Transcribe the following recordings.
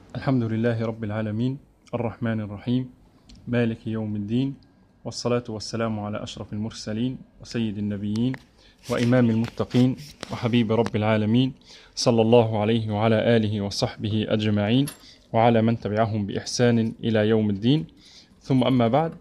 الحمد لله رب العالمين الرحمن الرحيم مالك يوم الدين، والصلاة والسلام على أشرف المرسلين وسيد النبيين وإمام المتقين وحبيب رب العالمين، صلى الله عليه وعلى آله وصحبه أجمعين وعلى من تبعهم بإحسان إلى يوم الدين. ثم أما بعد،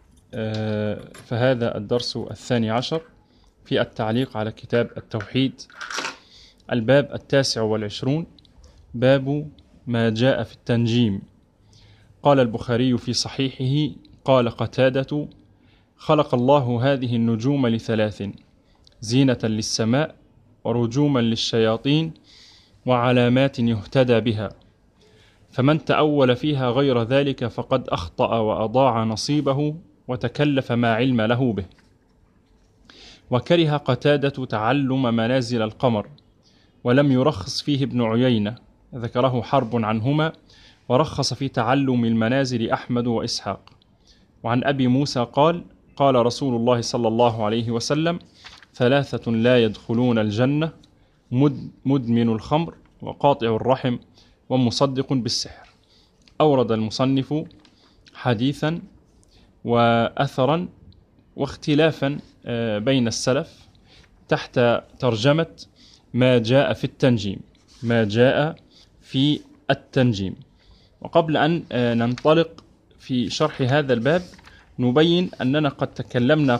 فهذا الدرس 12 في التعليق على كتاب التوحيد، الباب 29، باب ما جاء في التنجيم. قال البخاري في صحيحه: قال قتادة: خلق الله هذه النجوم لثلاث: زينة للسماء، ورجوما للشياطين، وعلامات يهتدى بها، فمن تأول فيها غير ذلك فقد أخطأ وأضاع نصيبه وتكلف ما علم له به. وكره قتادة تعلم منازل القمر، ولم يرخص فيه ابن عيينة، ذكره حرب عنهما، ورخص في تعلم المنازل أحمد وإسحاق. وعن أبي موسى قال: قال رسول الله صلى الله عليه وسلم: ثلاثة لا يدخلون الجنة: مدمن الخمر، وقاطع الرحم، ومصدق بالسحر. أورد المصنف حديثا وأثرا واختلافا بين السلف تحت ترجمة ما جاء في التنجيم، ما جاء في التنجيم. وقبل أن ننطلق في شرح هذا الباب نبين أننا قد تكلمنا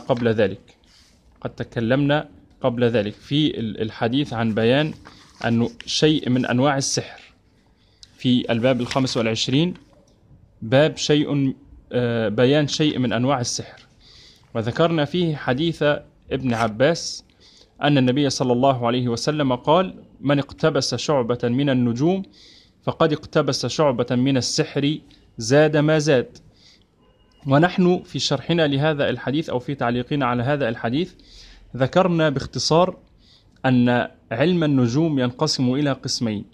قبل ذلك في الحديث عن بيان أنه شيء من أنواع السحر في الباب 25، باب بيان شيء من أنواع السحر. وذكرنا فيه حديث ابن عباس أن النبي صلى الله عليه وسلم قال: من اقتبس شعبة من النجوم فقد اقتبس شعبة من السحر زاد ما زاد. ونحن في شرحنا لهذا الحديث أو في تعليقنا على هذا الحديث ذكرنا باختصار أن علم النجوم ينقسم إلى قسمين.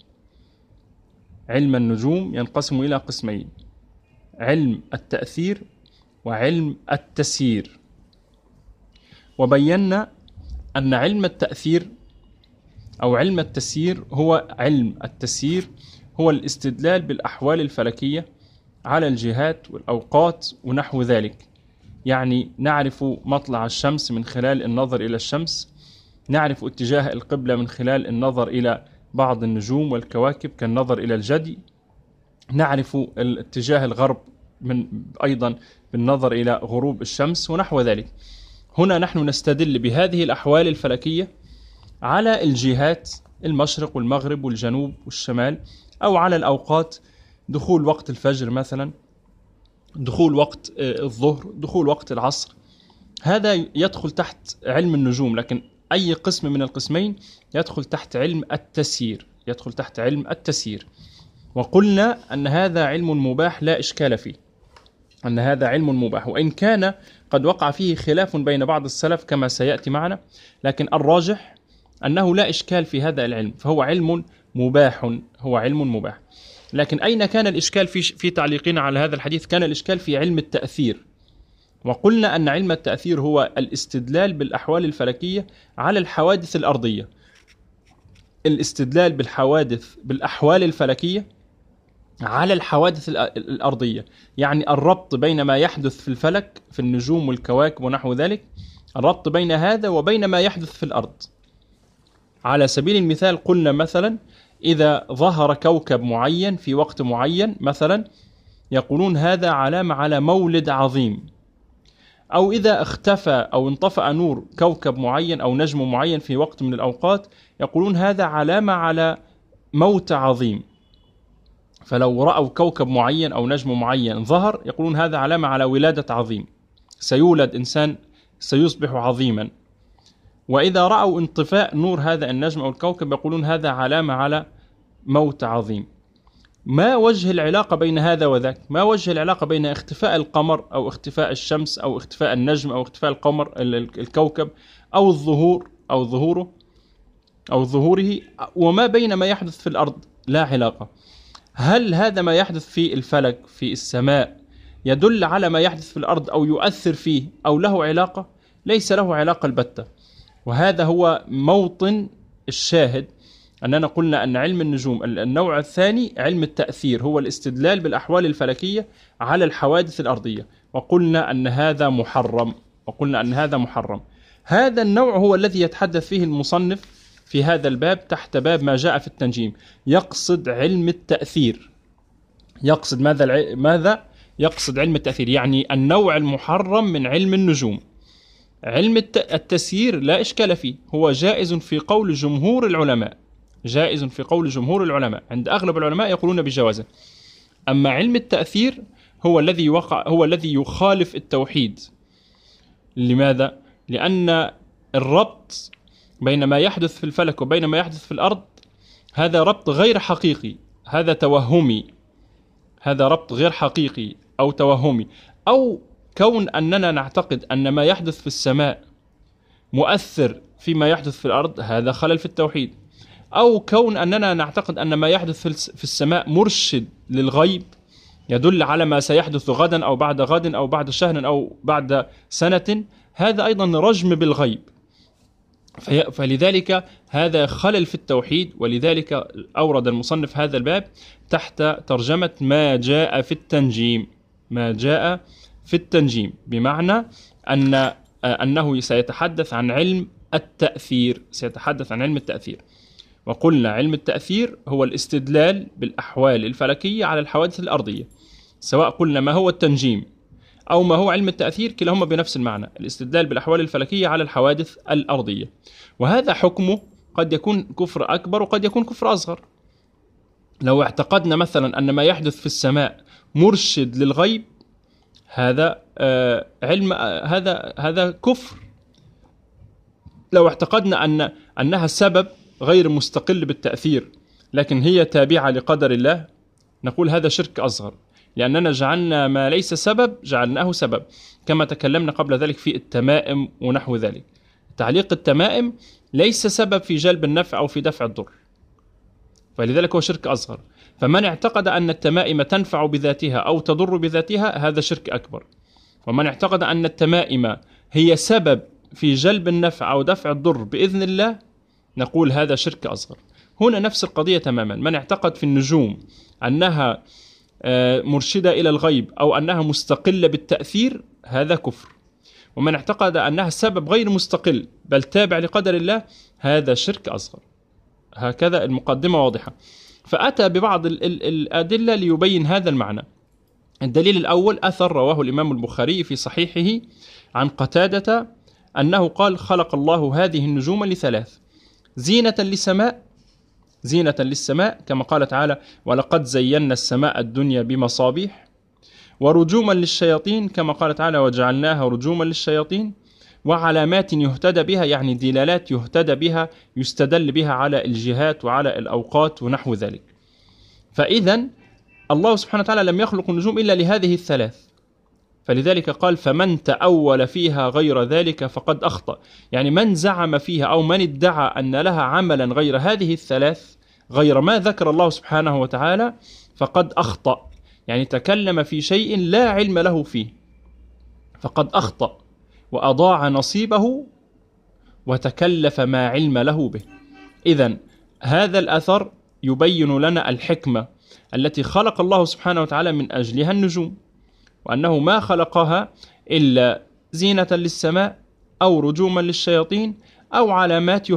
علم التأثير وعلم التسيير. وبينا أن علم التأثير أو علم التسيير هو الاستدلال بالأحوال الفلكية على الجهات والأوقات ونحو ذلك. يعني نعرف مطلع الشمس من خلال النظر إلى الشمس، نعرف اتجاه القبلة من خلال النظر إلى بعض النجوم والكواكب كالنظر إلى الجدي، نعرف اتجاه الغرب أيضا بالنظر إلى غروب الشمس ونحو ذلك. هنا نحن نستدل بهذه الأحوال الفلكية على الجهات: المشرق والمغرب والجنوب والشمال، أو على الأوقات: دخول وقت الفجر مثلا، دخول وقت الظهر، دخول وقت العصر. هذا يدخل تحت علم النجوم، لكن أي قسم من القسمين يدخل تحت علم التسيير. وقلنا أن هذا علم مباح لا إشكال فيه، وإن كان قد وقع فيه خلاف بين بعض السلف كما سيأتي معنا، لكن الراجح أنه لا إشكال في هذا العلم، فهو علم مباح. لكن أين كان الإشكال في تعليقنا على هذا الحديث؟ كان الإشكال في علم التأثير. وقلنا أن علم التأثير هو الاستدلال بالأحوال الفلكية على الحوادث الأرضية، بالأحوال الفلكية على الحوادث الأرضية، يعني الربط بين ما يحدث في الفلك في النجوم والكواكب ونحو ذلك، الربط بين هذا وبين ما يحدث في الأرض. على سبيل المثال قلنا مثلا إذا ظهر كوكب معين في وقت معين مثلا يقولون هذا علامة على مولد عظيم، أو إذا اختفى أو انطفأ نور كوكب معين أو نجم معين في وقت من الأوقات يقولون هذا علامة على موت عظيم. فلو رأوا كوكب معين أو نجم معين ظهر يقولون هذا علامة على ولادة عظيم، سيولد إنسان سيصبح عظيما. وإذا رأوا انطفاء نور هذا النجم أو الكوكب يقولون هذا علامة على موت عظيم. ما وجه العلاقة بين هذا وذاك؟ ما وجه العلاقة بين اختفاء القمر أو اختفاء الشمس أو اختفاء النجم أو اختفاء الكوكب أو ظهوره وما بين ما يحدث في الأرض؟ لا علاقة. هل هذا ما يحدث في الفلك في السماء يدل على ما يحدث في الأرض أو يؤثر فيه أو له علاقة؟ ليس له علاقة البتة. وهذا هو موطن الشاهد أننا قلنا أن علم النجوم النوع الثاني علم التأثير، هو الاستدلال بالأحوال الفلكية على الحوادث الأرضية، وقلنا أن هذا محرم. هذا النوع هو الذي يتحدث فيه المصنف في هذا الباب تحت باب ما جاء في التنجيم. يقصد علم التأثير. يقصد ماذا؟ يقصد علم التأثير، يعني النوع المحرم من علم النجوم. علم التسيير لا إشكال فيه، هو جائز في قول جمهور العلماء، عند أغلب العلماء يقولون بجوازه. أما علم التأثير هو الذي يخالف التوحيد. لماذا؟ لأن الربط بين ما يحدث في الفلك وبين ما يحدث في الأرض هذا ربط غير حقيقي، هذا توهمي، هذا ربط غير حقيقي أو توهمي. أو كون أننا نعتقد أن ما يحدث في السماء مؤثر فيما يحدث في الأرض، هذا خلل في التوحيد. أو كون أننا نعتقد أن ما يحدث في السماء مرشد للغيب، يدل على ما سيحدث غدا أو بعد غد أو بعد شهر أو بعد سنة، هذا أيضا رجم بالغيب. فلذلك هذا خلل في التوحيد، ولذلك أورد المصنف هذا الباب تحت ترجمة ما جاء في التنجيم، بمعنى أنه سيتحدث عن علم التأثير، وقلنا علم التأثير هو الاستدلال بالأحوال الفلكية على الحوادث الأرضية. سواء قلنا ما هو التنجيم أو ما هو علم التأثير، كلاهما بنفس المعنى، الاستدلال بالأحوال الفلكية على الحوادث الأرضية. وهذا حكمه قد يكون كفر أكبر وقد يكون كفر أصغر. لو اعتقدنا مثلا أن ما يحدث في السماء مرشد للغيب، هذا هذا كفر. لو اعتقدنا أنها سبب غير مستقل بالتأثير لكن هي تابعة لقدر الله، نقول هذا شرك أصغر، لأننا جعلنا ما ليس سبب جعلناه سبب، كما تكلمنا قبل ذلك في التمائم ونحو ذلك. تعليق التمائم ليس سبب في جلب النفع أو في دفع الضر، فلذلك هو شرك أصغر. فمن اعتقد أن التمائم تنفع بذاتها أو تضر بذاتها، هذا شرك أكبر. ومن اعتقد أن التمائم هي سبب في جلب النفع أو دفع الضر بإذن الله، نقول هذا شرك أصغر. هنا نفس القضية تماما. من اعتقد في النجوم أنها مرشدة إلى الغيب أو أنها مستقلة بالتأثير، هذا كفر. ومن اعتقد أنها سبب غير مستقل بل تابع لقدر الله، هذا شرك أصغر. هكذا المقدمة واضحة. فأتى ببعض الأدلة ليبين هذا المعنى. الدليل الأول أثر رواه الإمام البخاري في صحيحه عن قتادة أنه قال: خلق الله هذه النجوم لثلاث: زينة للسماء كما قال تعالى: ولقد زينا السماء الدنيا بمصابيح، ورجوما للشياطين كما قال تعالى: وجعلناها رجوما للشياطين، وعلامات يهتدى بها، يعني دلالات يهتدى بها يستدل بها على الجهات وعلى الأوقات ونحو ذلك. فإذا الله سبحانه وتعالى لم يخلق النجوم إلا لهذه الثلاث، فلذلك قال: فمن تأول فيها غير ذلك فقد أخطأ. يعني من زعم فيها أو من ادعى أن لها عملا غير هذه الثلاث، غير ما ذكر الله سبحانه وتعالى، فقد أخطأ، يعني تكلم في شيء لا علم له فيه، فقد أخطأ وأضاع نصيبه وتكلف ما علم له به. إذن هذا الأثر يبين لنا الحكمة التي خلق الله سبحانه وتعالى من أجلها النجوم، وأنه ما خلقها إلا زينة للسماء أو رجوما للشياطين أو علامات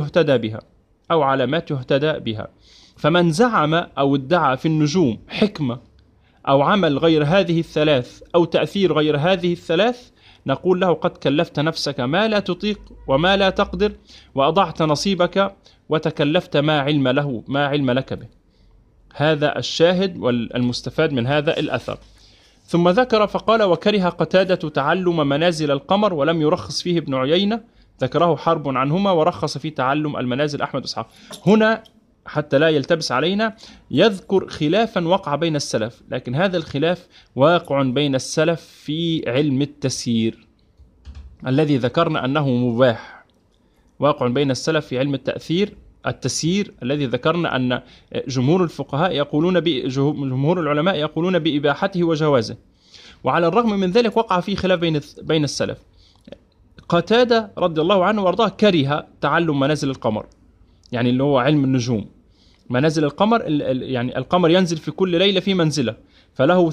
يهتدى بها. فمن زعم أو ادعى في النجوم حكمة أو عمل غير هذه الثلاث أو تأثير غير هذه الثلاث، نقول له: قد كلفت نفسك ما لا تطيق وما لا تقدر، وأضعت نصيبك وتكلفت ما علم لك به. هذا الشاهد والمستفاد من هذا الأثر. ثم ذكر فقال: وكره قتادة تعلم منازل القمر ولم يرخص فيه ابن عيينة، ذكره حرب عنهما، ورخص في تعلم المنازل أحمد وإسحاق. هنا حتى لا يلتبس علينا يذكر خلافا وقع بين السلف، لكن هذا الخلاف واقع بين السلف في علم التسيير الذي ذكرنا أنه مباح، واقع بين السلف في علم التسيير الذي ذكرنا أن جمهور العلماء يقولون بإباحته وجوازه. وعلى الرغم من ذلك وقع فيه خلاف بين السلف. قتادة رضي الله عنه وارضاه كره تعلم منازل القمر، يعني اللي هو علم النجوم، منازل القمر يعني القمر ينزل في كل ليلة في منزلة، فله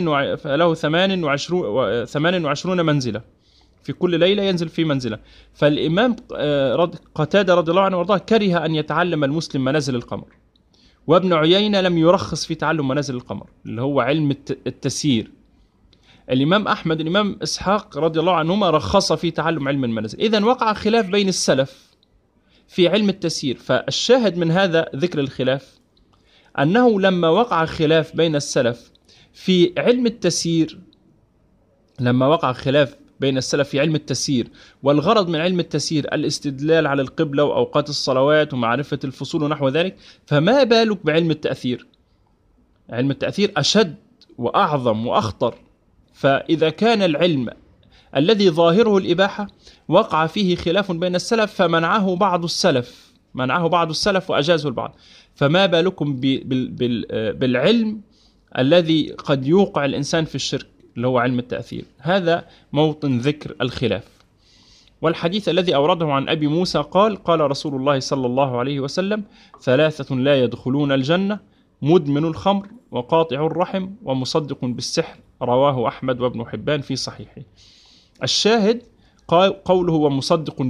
28 منزلة، في كل ليلة ينزل في منزلة. فالإمام قتادة رضي الله عنه وارضاه كره أن يتعلم المسلم منازل القمر، وابن عيينة لم يرخص في تعلم منازل القمر اللي هو علم التسيير. الإمام أحمد الإمام إسحاق رضي الله عنهما رخص في تعلم علم المنازل. إذن وقع خلاف بين السلف في علم التسيير. فالشاهد من هذا ذكر الخلاف أنه لما وقع خلاف بين السلف في علم التسيير، لما وقع خلاف بين السلف في علم التسيير، والغرض من علم التسيير الاستدلال على القبلة وأوقات الصلوات ومعرفة الفصول ونحو ذلك، فما بالك بعلم التأثير؟ علم التأثير أشد وأعظم وأخطر. فإذا كان العلم الذي ظاهره الإباحة وقع فيه خلاف بين السلف فمنعه بعض السلف وأجازه البعض، فما بالكم بالعلم الذي قد يوقع الإنسان في الشرك اللي هو علم التأثير؟ هذا موطن ذكر الخلاف. والحديث الذي أورده عن أبي موسى قال رسول الله صلى الله عليه وسلم: 3 لا يدخلون الجنة: مدمن الخمر، وقاطع الرحم، ومصدق بالسحر. رواه أحمد وابن حبان في صحيحه. الشاهد قوله ومصدق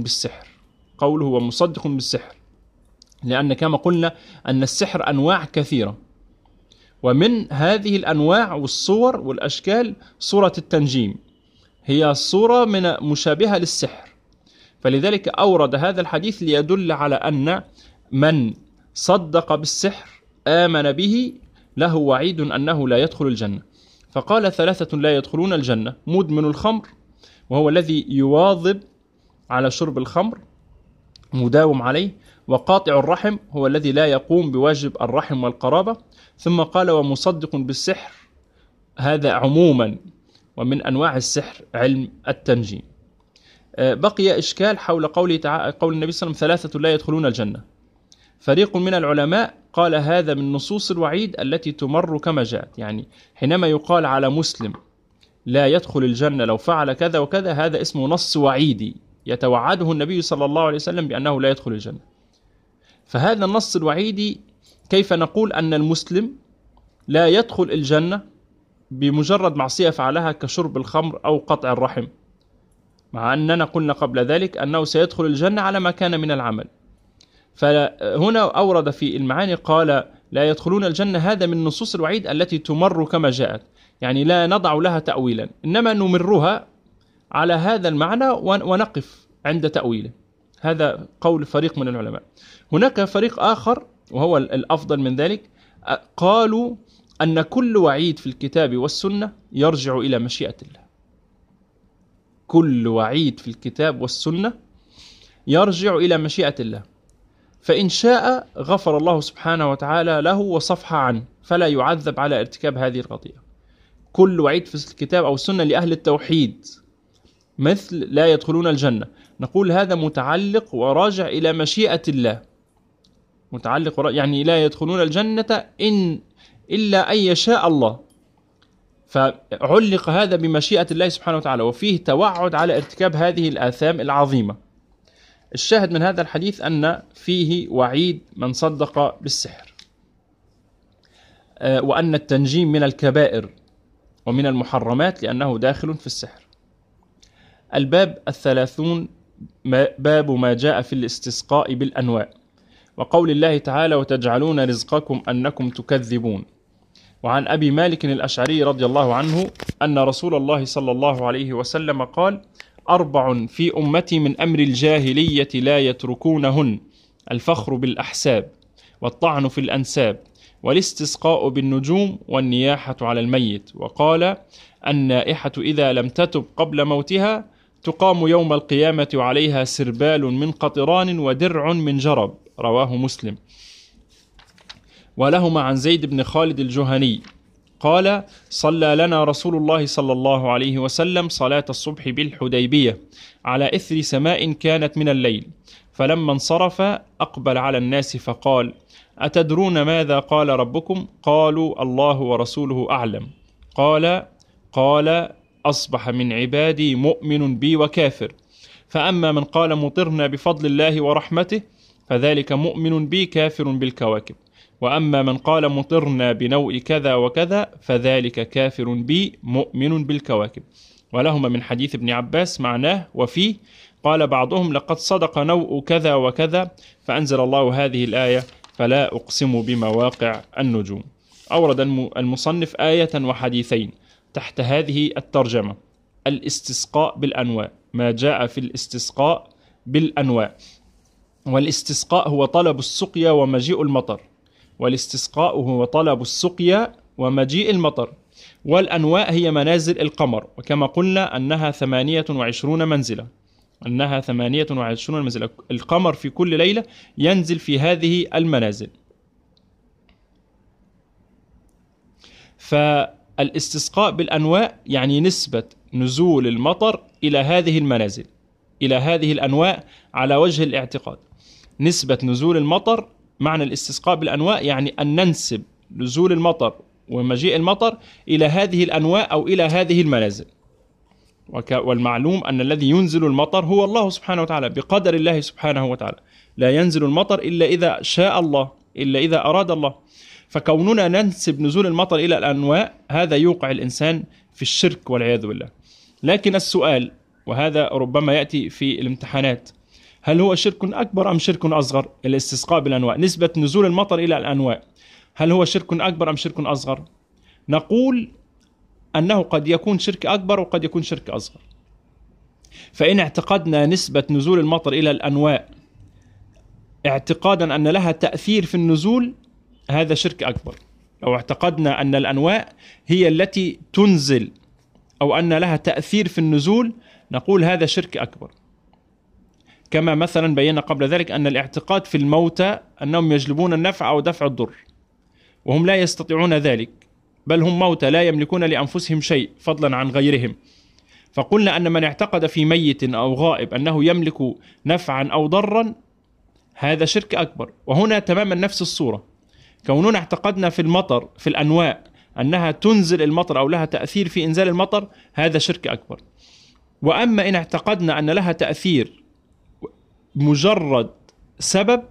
بالسحر، لأن كما قلنا أن السحر أنواع كثيرة، ومن هذه الأنواع والصور والأشكال صورة التنجيم، هي صورة مشابهة للسحر. فلذلك أورد هذا الحديث ليدل على أن من صدق بالسحر آمن به له وعيد أنه لا يدخل الجنة. فقال 3 لا يدخلون الجنة: مدمن الخمر، وهو الذي يواظب على شرب الخمر مداوم عليه، وقاطع الرحم، هو الذي لا يقوم بواجب الرحم والقرابة. ثم قال ومصدق بالسحر، هذا عموما، ومن أنواع السحر علم التنجيم. بقي إشكال حول قول النبي صلى الله عليه وسلم 3 لا يدخلون الجنة. فريق من العلماء قال هذا من نصوص الوعيد التي تمر كما جاءت، يعني حينما يقال على مسلم لا يدخل الجنة لو فعل كذا وكذا، هذا اسمه نص وعيدي يتوعده النبي صلى الله عليه وسلم بأنه لا يدخل الجنة. فهذا النص الوعيدي كيف نقول أن المسلم لا يدخل الجنة بمجرد معصية فعلها كشرب الخمر أو قطع الرحم، مع أننا قلنا قبل ذلك أنه سيدخل الجنة على ما كان من العمل؟ فهنا أورد في المعاني قال لا يدخلون الجنة، هذا من نصوص الوعيد التي تمر كما جاءت، يعني لا نضع لها تأويلا، إنما نمرها على هذا المعنى ونقف عند تأويله. هذا قول فريق من العلماء. هناك فريق آخر وهو الأفضل من ذلك، قالوا أن كل وعيد في الكتاب والسنة يرجع إلى مشيئة الله. كل وعيد في الكتاب والسنة يرجع إلى مشيئة الله، فإن شاء غفر الله سبحانه وتعالى له وصفح عنه فلا يعذب على ارتكاب هذه الخطيئة. كل وعيد في الكتاب أو السنة لأهل التوحيد مثل لا يدخلون الجنة، نقول هذا متعلق وراجع إلى مشيئة الله، يعني لا يدخلون الجنة إلا أن يشاء الله، فعلق هذا بمشيئة الله سبحانه وتعالى، وفيه توعد على ارتكاب هذه الآثام العظيمة. الشاهد من هذا الحديث أن فيه وعيد من صدق بالسحر، وأن التنجيم من الكبائر ومن المحرمات لأنه داخل في السحر. الباب 30 باب ما جاء في الاستسقاء بالأنواء، وقول الله تعالى وتجعلون رزقكم أنكم تكذبون. وعن أبي مالك الأشعري رضي الله عنه أن رسول الله صلى الله عليه وسلم قال 4 في أمتي من أمر الجاهلية لا يتركونهن: الفخر بالأحساب، والطعن في الأنساب، والاستسقاء بالنجوم، والنياحة على الميت. وقال النائحة إذا لم تتب قبل موتها تقام يوم القيامة وعليها سربال من قطران ودرع من جرب. رواه مسلم. ولهما عن زيد بن خالد الجهني قال صلى لنا رسول الله صلى الله عليه وسلم صلاة الصبح بالحديبية على إثر سماء كانت من الليل، فلما انصرف أقبل على الناس فقال أتدرون ماذا قال ربكم؟ قالوا الله ورسوله أعلم. قال أصبح من عبادي مؤمن بي وكافر، فأما من قال مطرنا بفضل الله ورحمته فذلك مؤمن بي كافر بالكواكب. وأما من قال مطرنا بنوء كذا وكذا فذلك كافر بي مؤمن بالكواكب. ولهما من حديث ابن عباس معناه وفيه قال بعضهم لقد صدق نوء كذا وكذا، فأنزل الله هذه الآية فلا أقسم بمواقع النجوم. أورد المصنف آية وحديثين تحت هذه الترجمة: الاستسقاء بالأنواع، ما جاء في الاستسقاء بالأنواع. والاستسقاء هو طلب السقيا ومجيء المطر، والاستسقاء هو طلب السقيا ومجيء المطر. والأنواع هي منازل القمر، وكما قلنا أنها 28 منزلة، أنها 28 منزلة. القمر في كل ليلة ينزل في هذه المنازل. فالاستسقاء بالأنواع يعني نسبة نزول المطر إلى هذه المنازل، إلى هذه الأنواع على وجه الاعتقاد. نسبة نزول المطر، معنى الاستسقاء بالأنواع يعني أن ننسب نزول المطر ومجيء المطر إلى هذه الأنواع أو إلى هذه المنازل. والمعلوم أن الذي ينزل المطر هو الله سبحانه وتعالى بقدر الله سبحانه وتعالى، لا ينزل المطر إلا إذا شاء الله، إلا إذا أراد الله. فكوننا ننسب نزول المطر إلى الأنواع هذا يوقع الإنسان في الشرك والعياذ بالله. لكن السؤال، وهذا ربما يأتي في الامتحانات، هل هو شرك أكبر أم شرك أصغر؟ الاستسقاء بالأنواع، نسبة نزول المطر إلى الأنواع، هل هو شرك أكبر أم شرك أصغر؟ نقول أنه قد يكون شرك أكبر وقد يكون شرك أصغر. فإن اعتقدنا نسبة نزول المطر إلى الأنواع اعتقادا أن لها تأثير في النزول، هذا شرك أكبر. لو اعتقدنا أن الأنواع هي التي تنزل أو أن لها تأثير في النزول، نقول هذا شرك أكبر. كما مثلا بينا قبل ذلك أن الاعتقاد في الموتى أنهم يجلبون النفع أو دفع الضر، وهم لا يستطيعون ذلك، بل هم موتى لا يملكون لأنفسهم شيء فضلا عن غيرهم. فقلنا أن من اعتقد في ميت أو غائب أنه يملك نفعا أو ضرا، هذا شرك أكبر. وهنا تماما نفس الصورة، كوننا اعتقدنا في المطر في الأنواع أنها تنزل المطر أو لها تأثير في إنزال المطر، هذا شرك أكبر. وأما إن اعتقدنا أن لها تأثير مجرد سبب،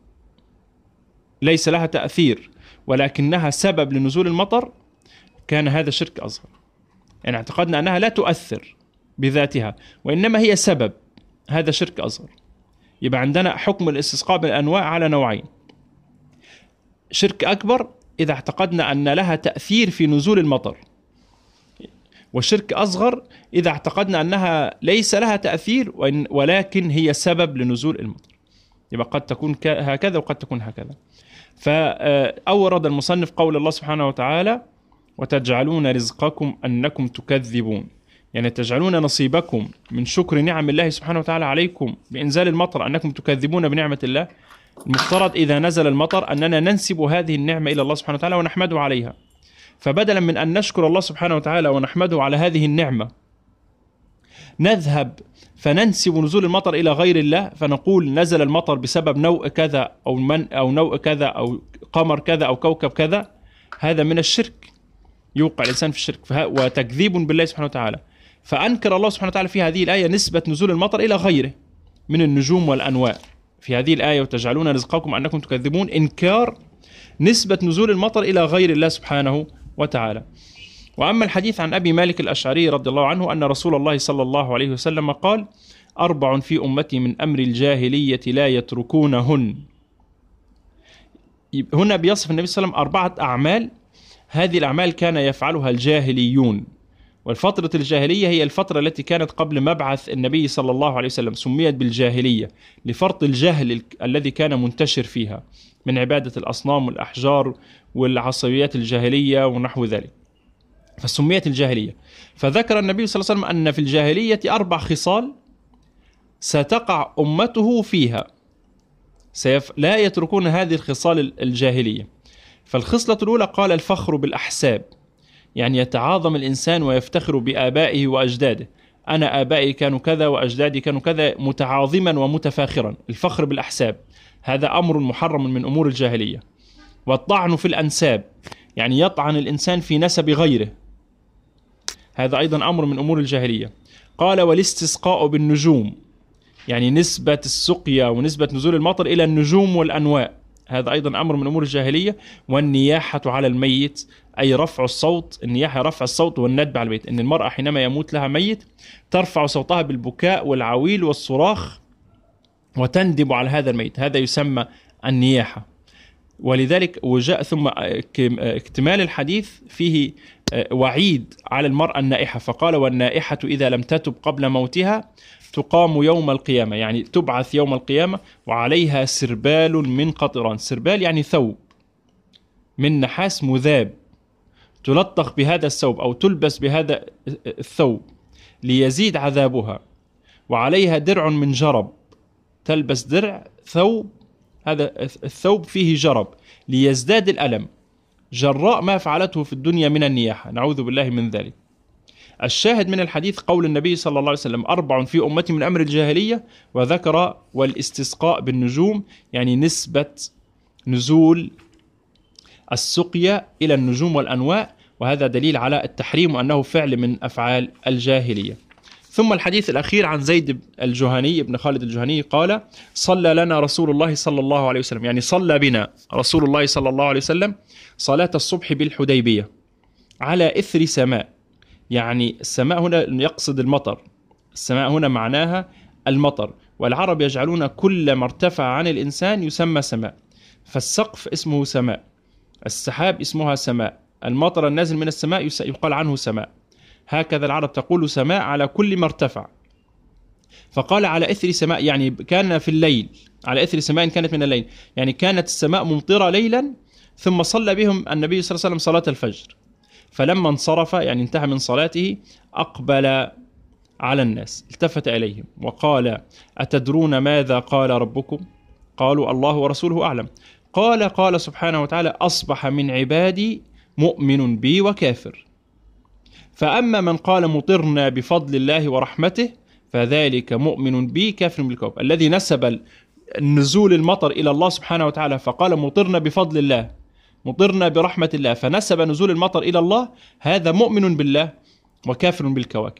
ليس لها تأثير ولكنها سبب لنزول المطر، كان هذا شرك أصغر. يعني اعتقدنا أنها لا تؤثر بذاتها وإنما هي سبب، هذا شرك أصغر. يبقى عندنا حكم الاستسقاء بالأنواع على نوعين: شرك أكبر إذا اعتقدنا أن لها تأثير في نزول المطر، وشرك أصغر إذا اعتقدنا أنها ليس لها تأثير ولكن هي سبب لنزول المطر. يبقى قد تكون هكذا وقد تكون هكذا. فأورد المصنف قول الله سبحانه وتعالى: وتجعلون رزقكم أنكم تكذبون، يعني تجعلون نصيبكم من شكر نعم الله سبحانه وتعالى عليكم بإنزال المطر أنكم تكذبون بنعمة الله. المفترض إذا نزل المطر أننا ننسب هذه النعمة إلى الله سبحانه وتعالى ونحمده عليها. فبدلا من أن نشكر الله سبحانه وتعالى ونحمده على هذه النعمة، نذهب فننسب نزول المطر إلى غير الله، فنقول نزل المطر بسبب نوء كذا أو نوء كذا أو قمر كذا أو كوكب كذا. هذا من الشرك، يوقع الإنسان في الشرك وتكذيب بالله سبحانه وتعالى. فأنكر الله سبحانه وتعالى في هذه الآية نسبة نزول المطر إلى غيره من النجوم والأنواع. في هذه الآية وتجعلون رزقكم أنكم تكذبون، إنكار نسبة نزول المطر إلى غير الله سبحانه وتعالى. وأما الحديث عن أبي مالك الأشعري رضي الله عنه أن رسول الله صلى الله عليه وسلم قال: 4 في أمتي من أمر الجاهلية لا يتركونهن. هنا بيصف النبي صلى الله عليه وسلم 4 أعمال، هذه الأعمال كان يفعلها الجاهليون. والفترة الجاهلية هي الفترة التي كانت قبل مبعث النبي صلى الله عليه وسلم، سميت بالجاهلية لفرط الجهل الذي كان منتشر فيها من عبادة الأصنام والأحجار والعصبيات الجاهلية ونحو ذلك، فسميت الجاهلية. فذكر النبي صلى الله عليه وسلم أن في الجاهلية 4 خصال ستقع أمته فيها، لا يتركون هذه الخصال الجاهلية. فالخصلة الأولى قال: الفخر بالأحساب، يعني يتعاظم الإنسان ويفتخر بآبائه وأجداده، أنا آبائي كانوا كذا وأجدادي كانوا كذا، متعاظما ومتفاخرا. الفخر بالأحساب هذا أمر محرم من أمور الجاهلية. والطعن في الأنساب، يعني يطعن الإنسان في نسب غيره، هذا أيضا أمر من أمور الجاهلية. قال: والاستسقاء بالنجوم، يعني نسبة السقيا ونسبة نزول المطر إلى النجوم والأنواع، هذا أيضا أمر من أمور الجاهلية. والنياحة على الميت أي رفع الصوت، النياحة رفع الصوت والندب على الميت، أن المرأة حينما يموت لها ميت ترفع صوتها بالبكاء والعويل والصراخ وتندب على هذا الميت، هذا يسمى النياحة. ولذلك وجاء ثم اكتمال الحديث فيه وعيد على المرأة النائحة، فقال والنائحة إذا لم تتب قبل موتها تقام يوم القيامة، يعني تبعث يوم القيامة وعليها سربال من قطران. سربال يعني ثوب من نحاس مذاب، تلطخ بهذا الثوب أو تلبس بهذا الثوب ليزيد عذابها. وعليها درع من جرب، تلبس درع ثوب، هذا الثوب فيه جرب ليزداد الألم جراء ما فعلته في الدنيا من النياحة، نعوذ بالله من ذلك. الشاهد من الحديث قول النبي صلى الله عليه وسلم 4 في أمتي من أمر الجاهلية، وذكر والاستسقاء بالنجوم، يعني نسبة نزول السقيا إلى النجوم والأنواء، وهذا دليل على التحريم وأنه فعل من أفعال الجاهلية. ثم الحديث الأخير عن زيد الجهني بن خالد الجهني قال صلى لنا رسول الله صلى الله عليه وسلم، يعني صلى بنا رسول الله صلى الله عليه وسلم صلاة الصبح بالحديبية على إثر سماء، يعني السماء هنا يقصد المطر، السماء هنا معناها المطر، والعرب يجعلون كل ما ارتفع عن الإنسان يسمى سماء، فالسقف اسمه سماء، السحاب اسمها سماء، المطر النازل من السماء يقال عنه سماء، هكذا العرب تقول سماء على كل ما ارتفع. فقال على إثر سماء، يعني كان في الليل، على إثر سماء كانت من الليل، يعني كانت السماء ممطرة ليلا، ثم صلى بهم النبي صلى الله عليه وسلم صلاة الفجر، فلما انصرف يعني انتهى من صلاته أقبل على الناس، التفت إليهم وقال أتدرون ماذا قال ربكم؟ قالوا الله ورسوله أعلم. قال سبحانه وتعالى أصبح من عبادي مؤمن بي وكافر، فأما من قال مطرنا بفضل الله ورحمته فذلك مؤمن بي كافر بالكوكب. الذي نسب نزول المطر إلى الله سبحانه وتعالى فقال مطرنا بفضل الله، مطرنا برحمة الله، فنسب نزول المطر إلى الله، هذا مؤمن بالله وكافر بالكواكب.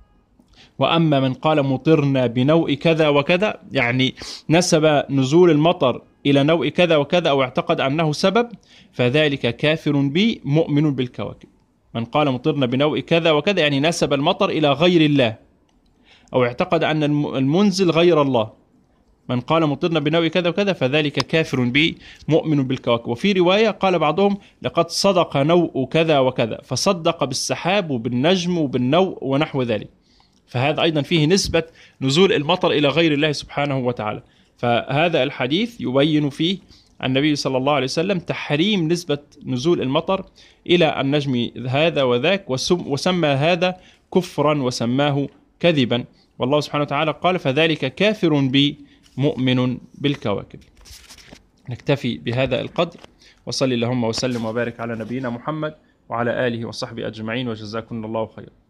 وأما من قال مطرنا بنوء كذا وكذا، يعني نسب نزول المطر إلى نوء كذا وكذا أو اعتقد أنه سبب، فذلك كافر بي مؤمن بالكواكب. من قال مطرنا بنوء كذا وكذا يعني نسب المطر إلى غير الله أو اعتقد أن المنزل غير الله. من قال مطرنا بنوء كذا وكذا فذلك كافر بي مؤمن بالكواكب. وفي رواية قال بعضهم لقد صدق نوء كذا وكذا، فصدق بالسحاب وبالنجم وبالنوء ونحو ذلك، فهذا أيضا فيه نسبة نزول المطر إلى غير الله سبحانه وتعالى. فهذا الحديث يبين فيه النبي صلى الله عليه وسلم تحريم نسبة نزول المطر إلى النجم هذا وذاك، وسمى هذا كفرا وسماه كذبا، والله سبحانه وتعالى قال فذلك كافر بي مؤمن بالكواكب. نكتفي بهذا القدر، وصلي اللهم وسلم وبارك على نبينا محمد وعلى آله وصحبه أجمعين، وجزاكم الله خيرا.